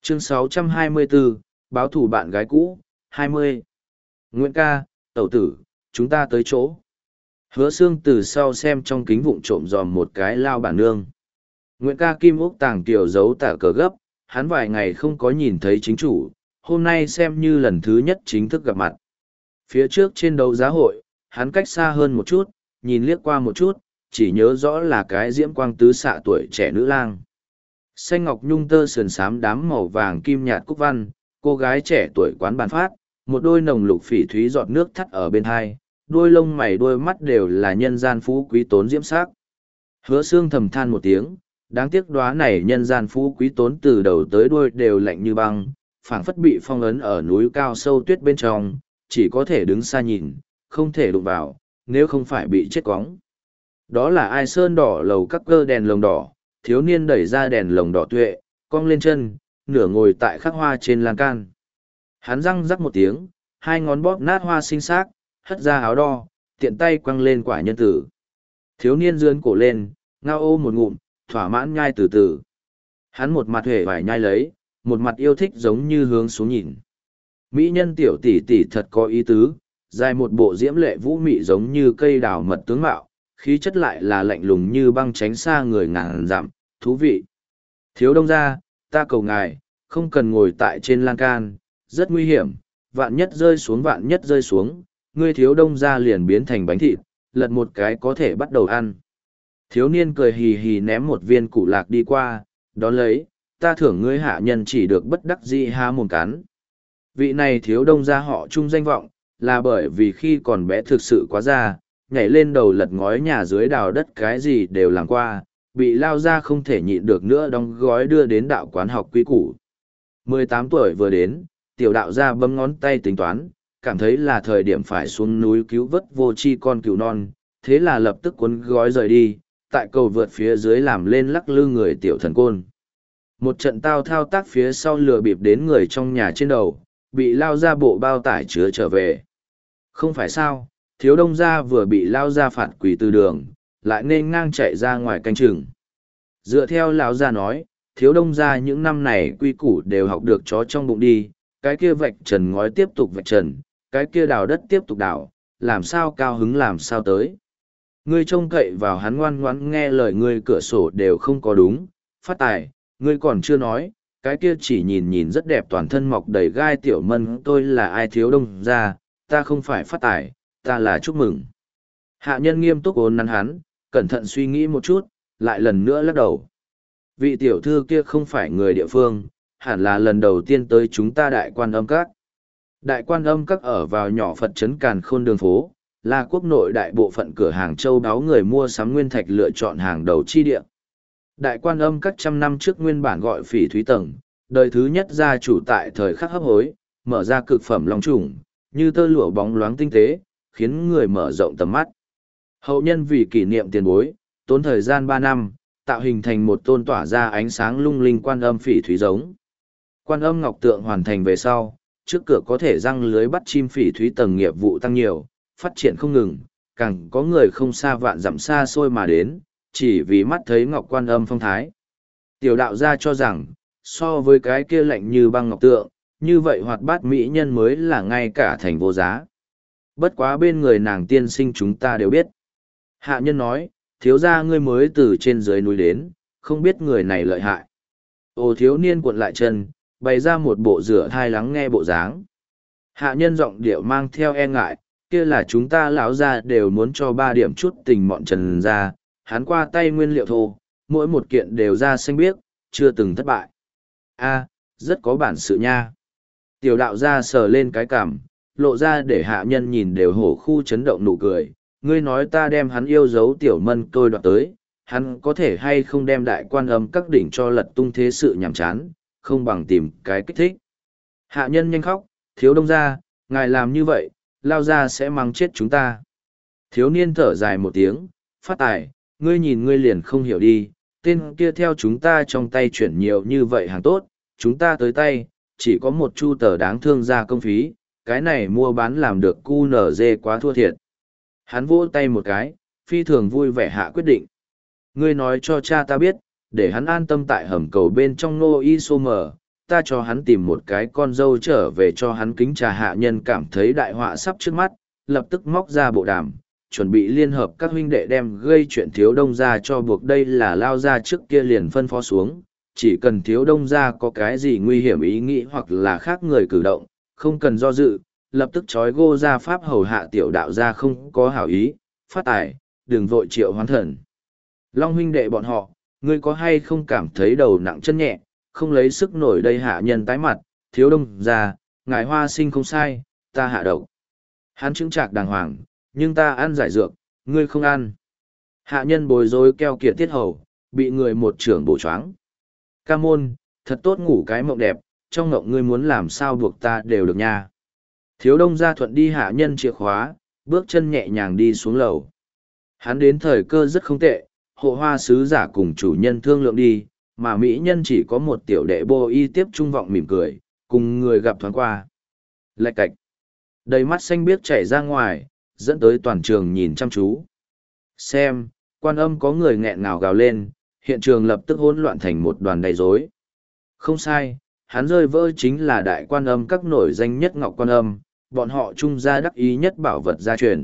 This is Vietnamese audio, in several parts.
Chương 624, báo thủ bạn gái cũ, 20. Nguyễn ca, tẩu tử, chúng ta tới chỗ. Hứa Sương từ sau xem trong kính vụng trộm dòm một cái lao bản nương. Nguyễn ca kim ốc tàng tiểu giấu tả cờ gấp, hắn vài ngày không có nhìn thấy chính chủ, hôm nay xem như lần thứ nhất chính thức gặp mặt. Phía trước trên đấu giá hội, hắn cách xa hơn một chút, nhìn liếc qua một chút, chỉ nhớ rõ là cái diễm quang tứ xạ tuổi trẻ nữ lang. Xanh ngọc nhung tơ sườn xám đám màu vàng kim nhạt cúc văn, cô gái trẻ tuổi quán bàn phát, một đôi nồng lục phỉ thúy giọt nước thắt ở bên hai, đôi lông mày đôi mắt đều là nhân gian phú quý tốn diễm sắc. Hứa Sương thầm than một tiếng, đáng tiếc đóa này nhân gian phú quý tốn từ đầu tới đuôi đều lạnh như băng, phảng phất bị phong ấn ở núi cao sâu tuyết bên trong, chỉ có thể đứng xa nhìn, không thể đụng vào, nếu không phải bị chết cóng. Đó là ai sơn đỏ lầu các cơ đèn lồng đỏ, thiếu niên đẩy ra đèn lồng đỏ tuệ, cong lên chân, nửa ngồi tại khắc hoa trên lan can. Hắn răng rắc một tiếng, hai ngón bóp nát hoa xinh xác, hất ra áo đo, tiện tay quăng lên quả nhân tử. Thiếu niên dướn cổ lên, ngao ô một ngụm, thỏa mãn nhai từ từ. Hắn một mặt hề vải nhai lấy, một mặt yêu thích giống như hướng xuống nhìn. Mỹ nhân tiểu tỷ tỷ thật có ý tứ, dài một bộ diễm lệ vũ mị giống như cây đào mật tướng mạo, khí chất lại là lạnh lùng như băng tránh xa người ngàn dặm, thú vị. Thiếu đông gia, ta cầu ngài, không cần ngồi tại trên lan can, rất nguy hiểm, vạn nhất rơi xuống, ngươi thiếu đông gia liền biến thành bánh thịt, lật một cái có thể bắt đầu ăn. Thiếu niên cười hì hì ném một viên củ lạc đi qua, đón lấy, ta thưởng ngươi hạ nhân chỉ được bất đắc dĩ há mồm cắn. Vị này thiếu đông gia họ trung danh vọng, là bởi vì khi còn bé thực sự quá già, nhảy lên đầu lật ngói nhà dưới đào đất cái gì đều làm qua, bị lao ra không thể nhịn được nữa đóng gói đưa đến đạo quán học quý củ. 18 tuổi vừa đến, tiểu đạo gia bấm ngón tay tính toán, cảm thấy là thời điểm phải xuống núi cứu vớt vô tri con cừu non, thế là lập tức cuốn gói rời đi, tại cầu vượt phía dưới làm lên lắc lư người tiểu thần côn. Một trận tao thao tác phía sau lừa bịp đến người trong nhà trên đầu, bị lao ra bộ bao tải chứa trở về. Không phải sao, thiếu đông gia vừa bị lao ra phạt quỳ từ đường, lại nên ngang chạy ra ngoài canh chừng. Dựa theo lão gia nói, thiếu đông gia những năm này quy củ đều học được chó trong bụng đi, cái kia vạch trần ngói tiếp tục vạch trần, cái kia đào đất tiếp tục đào, làm sao cao hứng làm sao tới. Ngươi trông cậy vào hắn ngoan ngoãn nghe lời ngươi cửa sổ đều không có đúng, phát tài, ngươi còn chưa nói, cái kia chỉ nhìn nhìn rất đẹp toàn thân mọc đầy gai tiểu mân tôi là ai thiếu đông gia, ta không phải phát tài, ta là chúc mừng. Hạ nhân nghiêm túc ôn nắn hắn, cẩn thận suy nghĩ một chút, lại lần nữa lắc đầu. Vị tiểu thư kia không phải người địa phương, hẳn là lần đầu tiên tới chúng ta Đại Quan Âm Các. Đại Quan Âm Các ở vào nhỏ Phật trấn Càn Khôn đường phố, là quốc nội đại bộ phận cửa hàng châu đáo người mua sắm nguyên thạch lựa chọn hàng đầu chi địa. Đại Quan Âm Các trăm năm trước nguyên bản gọi Phỉ Thúy Tầng, đời thứ nhất gia chủ tại thời khắc hấp hối, mở ra cực phẩm long trùng, như tơ lụa bóng loáng tinh tế, khiến người mở rộng tầm mắt. Hậu nhân vì kỷ niệm tiền bối, tốn thời gian 3 năm, tạo hình thành một tôn tỏa ra ánh sáng lung linh quan âm phỉ thúy giống. Quan âm ngọc tượng hoàn thành về sau, trước cửa có thể răng lưới bắt chim phỉ thúy tầng nghiệp vụ tăng nhiều, phát triển không ngừng, càng có người không xa vạn dặm xa xôi mà đến, chỉ vì mắt thấy ngọc quan âm phong thái. Tiểu đạo gia cho rằng, so với cái kia lạnh như băng ngọc tượng, như vậy hoạt bát mỹ nhân mới là ngay cả thành vô giá. Bất quá bên người nàng tiên sinh chúng ta đều biết. Hạ nhân nói, thiếu gia ngươi mới từ trên dưới núi đến, không biết người này lợi hại. Ô thiếu niên cuộn lại chân, bày ra một bộ rửa thai lắng nghe bộ dáng. Hạ nhân giọng điệu mang theo e ngại, kia là chúng ta lão gia đều muốn cho 3 điểm chút tình mọn trần ra, hắn qua tay nguyên liệu thô, mỗi một kiện đều ra xanh biếc, chưa từng thất bại. A, rất có bản sự nha. Tiểu đạo gia sờ lên cái cằm, lộ ra để hạ nhân nhìn đều hổ khu chấn động nụ cười. Ngươi nói ta đem hắn yêu dấu tiểu mân tôi đoạt tới, hắn có thể hay không đem Đại Quan Âm Các đỉnh cho lật tung thế sự nhảm chán, không bằng tìm cái kích thích. Hạ nhân nhanh khóc, thiếu đông gia, ngài làm như vậy, lao ra sẽ mắng chết chúng ta. Thiếu niên thở dài một tiếng, phát tài, ngươi nhìn ngươi liền không hiểu đi, tên kia theo chúng ta trong tay chuyển nhiều như vậy hàng tốt, chúng ta tới tay, chỉ có một chu tờ đáng thương ra công phí, cái này mua bán làm được cu nở dê quá thua thiệt. Hắn vỗ tay một cái, phi thường vui vẻ hạ quyết định. Ngươi nói cho cha ta biết, để hắn an tâm tại hầm cầu bên trong nô y sô mờ, ta cho hắn tìm một cái con dâu trở về cho hắn kính trà. Hạ nhân cảm thấy đại họa sắp trước mắt, lập tức móc ra bộ đàm, chuẩn bị liên hợp các huynh đệ đem gây chuyện Thiếu Đông gia cho buộc. Đây là Lao gia trước kia liền phân phó xuống, chỉ cần Thiếu Đông gia có cái gì nguy hiểm ý nghĩ hoặc là khác người cử động, không cần do dự, lập tức trói gô ra pháp hầu hạ tiểu đạo gia không có hảo ý, phát tài, đừng vội triệu hoán thần. Long huynh đệ bọn họ, ngươi có hay không cảm thấy đầu nặng chân nhẹ, không lấy sức nổi đây. Hạ nhân tái mặt, Thiếu Đông gia, ngài Hoa Sinh không sai, ta hạ độc. Hắn chứng trạc đàng hoàng, nhưng ta ăn giải dược, ngươi không ăn. Hạ nhân bối rối keo kiệt tiết hầu, bị người một trưởng bổ choáng. Ca môn, thật tốt ngủ cái mộng đẹp, trong mộng ngươi muốn làm sao buộc ta đều được nha. Thiếu Đông gia thuận đi hạ nhân chìa khóa, bước chân nhẹ nhàng đi xuống lầu. Hắn đến thời cơ rất không tệ, hộ hoa sứ giả cùng chủ nhân thương lượng đi, mà mỹ nhân chỉ có một tiểu đệ bô y tiếp trung vọng mỉm cười, cùng người gặp thoáng qua. Lạch cạch. Đầy mắt xanh biếc chảy ra ngoài, dẫn tới toàn trường nhìn chăm chú. Xem, Quan Âm có người nghẹn ngào gào lên, hiện trường lập tức hỗn loạn thành một đoàn đầy rối. Không sai, hắn rơi vỡ chính là Đại Quan Âm các nổi danh nhất Ngọc Quan Âm, bọn họ trung gia đắc ý nhất bảo vật gia truyền.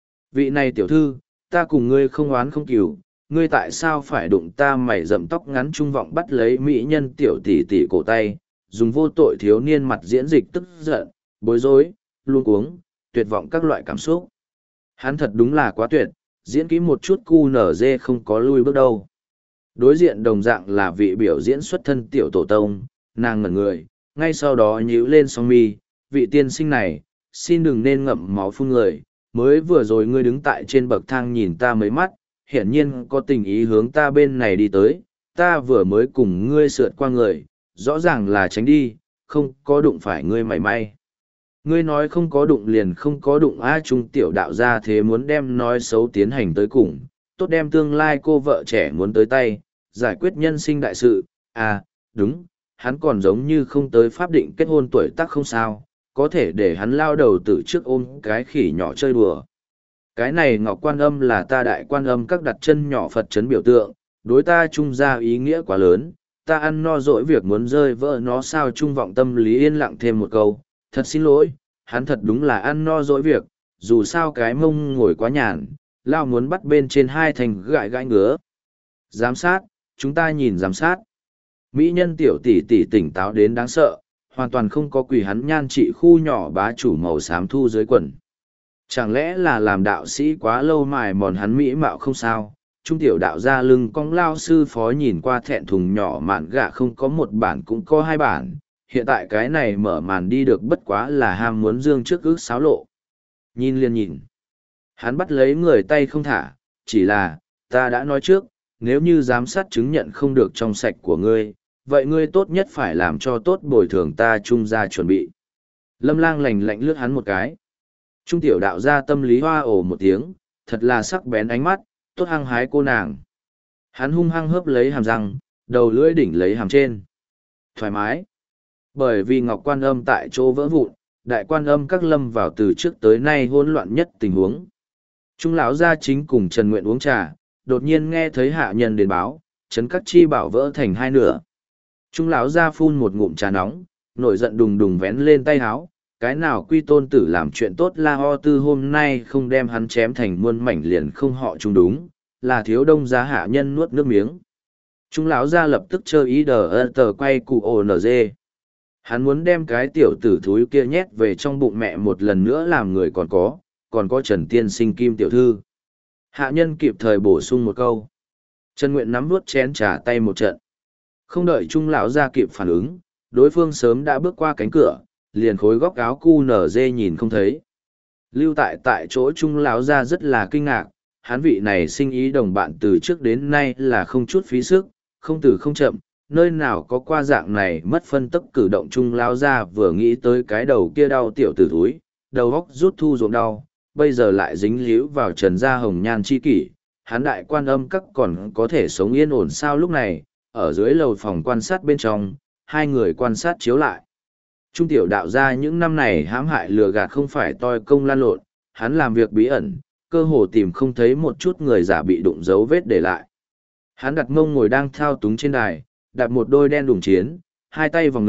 Vị này tiểu thư, ta cùng ngươi không oán không cừu, ngươi tại sao phải đụng ta? Mày rậm tóc ngắn trung vọng bắt lấy mỹ nhân tiểu tỷ tỷ cổ tay, dùng vô tội thiếu niên mặt diễn dịch tức giận, bối rối, luống cuống, tuyệt vọng các loại cảm xúc. Hắn thật đúng là quá tuyệt, diễn kỹ một chút cu nở dê không có lui bước đâu. Đối diện đồng dạng là vị biểu diễn xuất thân tiểu tổ tông, nàng ngẩn người, ngay sau đó nhíu lên song mi, vị tiên sinh này, xin đừng nên ngậm máu phun người, mới vừa rồi ngươi đứng tại trên bậc thang nhìn ta mấy mắt, hiển nhiên có tình ý hướng ta bên này đi tới, ta vừa mới cùng ngươi sượt qua người, rõ ràng là tránh đi, không có đụng phải ngươi mảy may. Ngươi nói không có đụng liền không có đụng. Trung tiểu đạo ra thế muốn đem nói xấu tiến hành tới cùng, tốt đem tương lai cô vợ trẻ muốn tới tay, giải quyết nhân sinh đại sự. Đúng, hắn còn giống như không tới pháp định kết hôn tuổi tác không sao, có thể để hắn lao đầu từ trước ôm cái khỉ nhỏ chơi đùa. Cái này Ngọc Quan Âm là ta Đại Quan Âm các đặt chân nhỏ Phật chấn biểu tượng, đối ta trung ra ý nghĩa quá lớn, ta ăn no dỗi việc muốn rơi vỡ nó sao. Trung vọng tâm lý yên lặng thêm một câu, thật xin lỗi, hắn thật đúng là ăn no dỗi việc, dù sao cái mông ngồi quá nhàn, lao muốn bắt bên trên hai thành gãi gãi ngứa. Giám sát, chúng ta nhìn giám sát. Mỹ nhân tiểu tỷ tỷ tỉnh táo đến đáng sợ, hoàn toàn không có quỷ hắn nhan trị khu nhỏ bá chủ màu xám thu dưới quần. Chẳng lẽ là làm đạo sĩ quá lâu mài mòn hắn mỹ mạo không sao? Trung tiểu đạo ra lưng cong lao sư phó nhìn qua thẹn thùng nhỏ mạn gạ không có một bản cũng có hai bản, hiện tại cái này mở màn đi được bất quá là ham muốn dương trước ước xáo lộ. Nhìn liền nhìn. Hắn bắt lấy người tay không thả, chỉ là, ta đã nói trước, nếu như giám sát chứng nhận không được trong sạch của ngươi, vậy ngươi tốt nhất phải làm cho tốt bồi thường ta trung gia chuẩn bị. Lâm Lang lạnh lạnh lướt hắn một cái. Trung tiểu đạo ra tâm lý hoa ồ một tiếng, thật là sắc bén ánh mắt, tốt hăng hái cô nàng. Hắn hung hăng hớp lấy hàm răng, đầu lưỡi đỉnh lấy hàm trên. Thoải mái. Bởi vì Ngọc Quan Âm tại chỗ vỡ vụn, Đại Quan Âm các lâm vào từ trước tới nay hỗn loạn nhất tình huống. Trung lão gia chính cùng Trần Nguyện uống trà, đột nhiên nghe thấy hạ nhân đến báo, Trấn Các Chi bảo vỡ thành hai nửa. Trung lão gia phun một ngụm trà nóng, nổi giận đùng đùng vén lên tay háo, cái nào quy tôn tử làm chuyện tốt La Ho Tư hôm nay không đem hắn chém thành muôn mảnh liền không họ chung đúng, là Thiếu Đông gia hạ nhân nuốt nước miếng. Trung lão gia lập tức chơi ý tờ quay cụ ONG. Hắn muốn đem cái tiểu tử thúi kia nhét về trong bụng mẹ một lần nữa làm người còn có Trần Tiên Sinh Kim tiểu thư. Hạ nhân kịp thời bổ sung một câu. Trần Nguyện nắm vuốt chén trà tay một trận. Không đợi Trung lão gia kịp phản ứng, đối phương sớm đã bước qua cánh cửa, liền khối góc áo cu nở dê nhìn không thấy. Lưu tại chỗ Trung lão gia rất là kinh ngạc, hắn vị này sinh ý đồng bạn từ trước đến nay là không chút phí sức, không từ không chậm, nơi nào có qua dạng này mất phân tức cử động. Trung lão gia vừa nghĩ tới cái đầu kia đau tiểu tử thúi, đầu góc rút thu ruộng đau, bây giờ lại dính líu vào Trần gia hồng nhan chi kỷ, hắn Đại Quan Âm các còn có thể sống yên ổn sao? Lúc này, ở dưới lầu phòng quan sát bên trong, hai người quan sát chiếu lại. Trung tiểu đạo gia những năm này hãm hại lừa gạt không phải toi công lan lộn, hắn làm việc bí ẩn, cơ hồ tìm không thấy một chút người giả bị đụng dấu vết để lại. Hắn đặt mông ngồi đang thao túng trên đài, đặt một đôi đen đùng chiến, hai tay vòng ngực,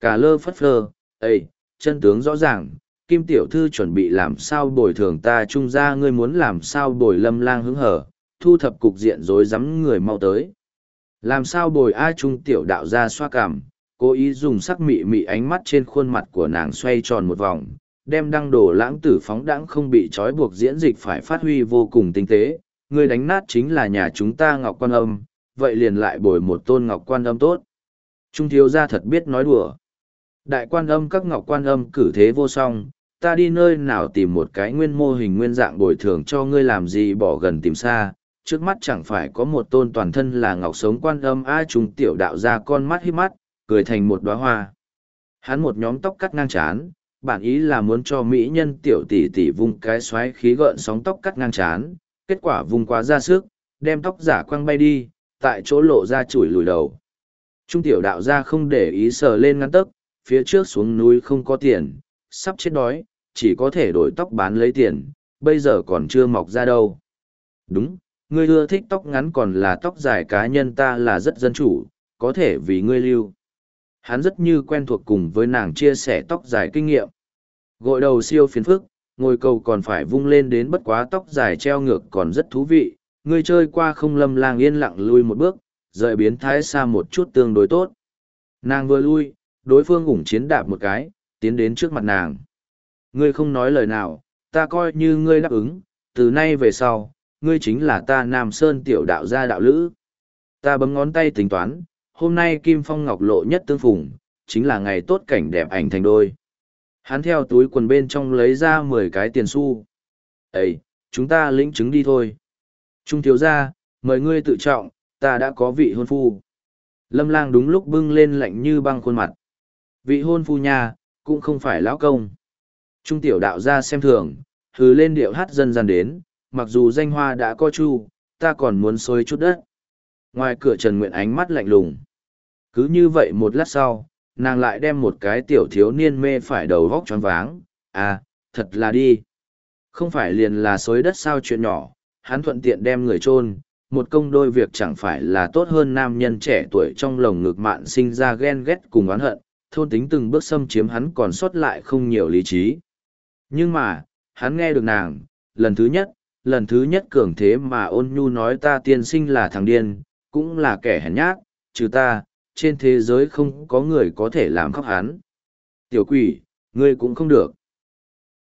Cả lơ phất phơ, ê, chân tướng rõ ràng, Kim tiểu thư chuẩn bị làm sao bồi thường ta trung ra ngươi muốn làm sao bồi Lâm Lang hứng hở, thu thập cục diện rối rắm người mau tới. Làm sao bồi ai trung tiểu đạo ra xoa cảm, cố ý dùng sắc mị mị ánh mắt trên khuôn mặt của nàng xoay tròn một vòng, đem đăng đổ lãng tử phóng đãng không bị trói buộc diễn dịch phải phát huy vô cùng tinh tế. Người đánh nát chính là nhà chúng ta Ngọc Quan Âm, vậy liền lại bồi một tôn Ngọc Quan Âm tốt. Trung thiếu gia thật biết nói đùa. Đại Quan Âm các Ngọc Quan Âm cử thế vô song, ta đi nơi nào tìm một cái nguyên mô hình nguyên dạng bồi thường cho ngươi làm gì bỏ gần tìm xa, trước mắt chẳng phải có một tôn toàn thân là ngọc sống Quan Âm a Trung tiểu đạo ra con mắt híp mắt, cười thành một đóa hoa. Hắn một nhóm tóc cắt ngang trán, bản ý là muốn cho mỹ nhân tiểu tỷ tỷ vung cái xoáy khí gợn sóng tóc cắt ngang trán, kết quả vung quá ra sức, đem tóc giả quăng bay đi, tại chỗ lộ ra chùi lùi đầu. Trung tiểu đạo ra không để ý sờ lên ngăn tấc, phía trước xuống núi không có tiền, sắp chết đói, chỉ có thể đổi tóc bán lấy tiền, bây giờ còn chưa mọc ra đâu. Đúng, ngươi ưa thích tóc ngắn còn là tóc dài cá nhân ta là rất dân chủ, có thể vì ngươi lưu. Hắn rất như quen thuộc cùng với nàng chia sẻ tóc dài kinh nghiệm. Gội đầu siêu phiền phức, ngồi cầu còn phải vung lên đến bất quá tóc dài treo ngược còn rất thú vị. Ngươi chơi qua không Lâm Lang yên lặng lui một bước, rời biến thái xa một chút tương đối tốt. Nàng vừa lui, đối phương ủng chiến đạp một cái, tiến đến trước mặt nàng. Ngươi không nói lời nào, ta coi như ngươi đáp ứng, từ nay về sau, ngươi chính là ta Nam Sơn tiểu đạo gia đạo lữ. Ta bấm ngón tay tính toán, hôm nay Kim Phong Ngọc Lộ nhất tương phùng, chính là ngày tốt cảnh đẹp ảnh thành đôi. Hắn theo túi quần bên trong lấy ra 10 cái tiền xu. Ê, chúng ta lĩnh chứng đi thôi. Trung thiếu gia, mời ngươi tự trọng, ta đã có vị hôn phu. Lâm Lang đúng lúc bưng lên lạnh như băng khuôn mặt. Vị hôn phu nha, cũng không phải lão công. Trung tiểu đạo gia xem thường, hừ lên điệu hát dân gian đến, mặc dù danh hoa đã có chu, ta còn muốn xôi chút đất. Ngoài cửa Trần Nguyện ánh mắt lạnh lùng. Cứ như vậy một lát sau, nàng lại đem một cái tiểu thiếu niên mê phải đầu vóc choáng váng. À, thật là đi. Không phải liền là xối đất sao chuyện nhỏ, hắn thuận tiện đem người chôn một công đôi việc chẳng phải là tốt hơn nam nhân trẻ tuổi trong lồng ngực mạn sinh ra ghen ghét cùng oán hận, thôn tính từng bước xâm chiếm hắn còn sót lại không nhiều lý trí. Nhưng mà, hắn nghe được nàng, lần thứ nhất cường thế mà ôn nhu nói ta tiên sinh là thằng điên, cũng là kẻ hèn nhát, trừ ta, trên thế giới không có người có thể làm khóc hắn. Tiểu quỷ, ngươi cũng không được.